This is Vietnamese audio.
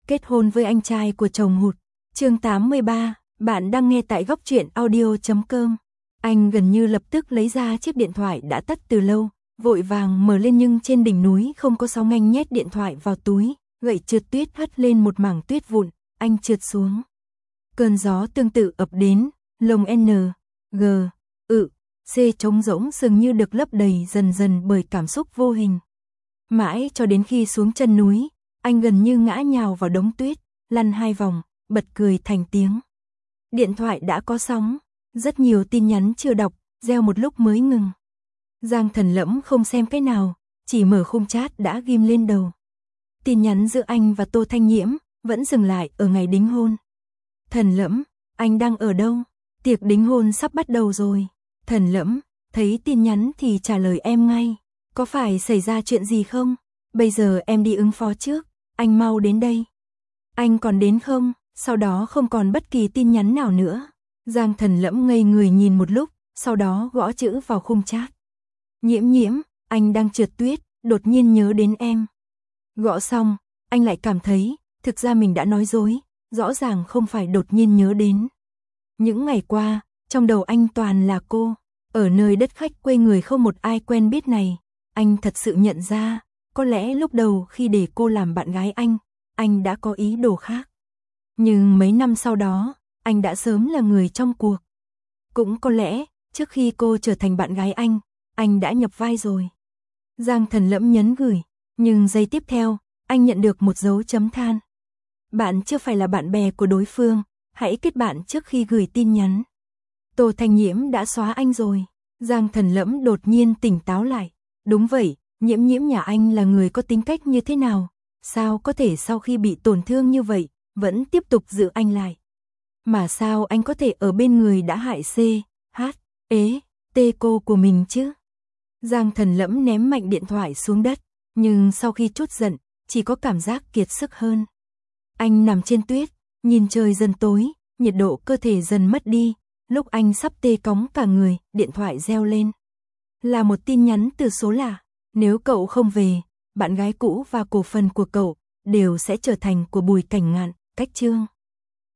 kết hôn với anh trai của chồng hụt. Chương 83, bạn đang nghe tại góc truyện audio.com. Anh gần như lập tức lấy ra chiếc điện thoại đã tắt từ lâu, vội vàng mở lên nhưng trên đỉnh núi không có sóng, anh nhét điện thoại vào túi, gậy trượt tuyết hất lên một mảng tuyết vụn, anh trượt xuống. Cơn gió tương tự ập đến, lồng N, G, C trống rỗng dường như được lấp đầy dần dần bởi cảm xúc vô hình. Mãi cho đến khi xuống chân núi, anh gần như ngã nhào vào đống tuyết, lăn 2 vòng, bật cười thành tiếng. Điện thoại đã có sóng, rất nhiều tin nhắn chưa đọc, reo một lúc mới ngừng. Giang Thần Lẫm không xem cái nào, chỉ mở khung chat đã ghim lên đầu. Tin nhắn giữa anh và Tô Thanh Nhiễm vẫn dừng lại ở ngày đính hôn. Thần Lẫm, anh đang ở đâu? Tiệc đính hôn sắp bắt đầu rồi. Thần Lẫm, thấy tin nhắn thì trả lời em ngay. Có phải xảy ra chuyện gì không? Bây giờ em đi ứng phó trước, anh mau đến đây. Anh còn đến không? Sau đó không còn bất kỳ tin nhắn nào nữa. Giang Thần Lẫm ngây người nhìn một lúc, sau đó gõ chữ vào khung chat. Nhiễm Nhiễm, anh đang trượt tuyết, đột nhiên nhớ đến em. Gõ xong, anh lại cảm thấy, thực ra mình đã nói dối, rõ ràng không phải đột nhiên nhớ đến. Những ngày qua, trong đầu anh toàn là cô, ở nơi đất khách quê người không một ai quen biết này, anh thật sự nhận ra, có lẽ lúc đầu khi để cô làm bạn gái anh đã có ý đồ khác. Nhưng mấy năm sau đó, anh đã sớm là người trong cuộc. Cũng có lẽ, trước khi cô trở thành bạn gái anh đã nhập vai rồi. Giang Thần Lẫm nhấn gửi, nhưng giây tiếp theo, anh nhận được một dấu chấm than. Bạn chưa phải là bạn bè của đối phương, hãy kết bạn trước khi gửi tin nhắn. Tô Thanh Nhiễm đã xóa anh rồi. Giang Thần Lẫm đột nhiên tỉnh táo lại. Đúng vậy, Nhiễm Nhiễm nhà anh là người có tính cách như thế nào? Sao có thể sau khi bị tổn thương như vậy, vẫn tiếp tục giữ anh lại? Mà sao anh có thể ở bên người đã hại C, H, E, T cô của mình chứ? Giang Thần Lẫm ném mạnh điện thoại xuống đất, nhưng sau khi trút giận, chỉ có cảm giác kiệt sức hơn. Anh nằm trên tuyết, nhìn trời dần tối, nhiệt độ cơ thể dần mất đi. Lúc anh sắp tê cóng cả người, điện thoại reo lên. Là một tin nhắn từ số lạ. Nếu cậu không về, bạn gái cũ và cổ phần của cậu đều sẽ trở thành của Bùi Cảnh Ngạn. Cách chương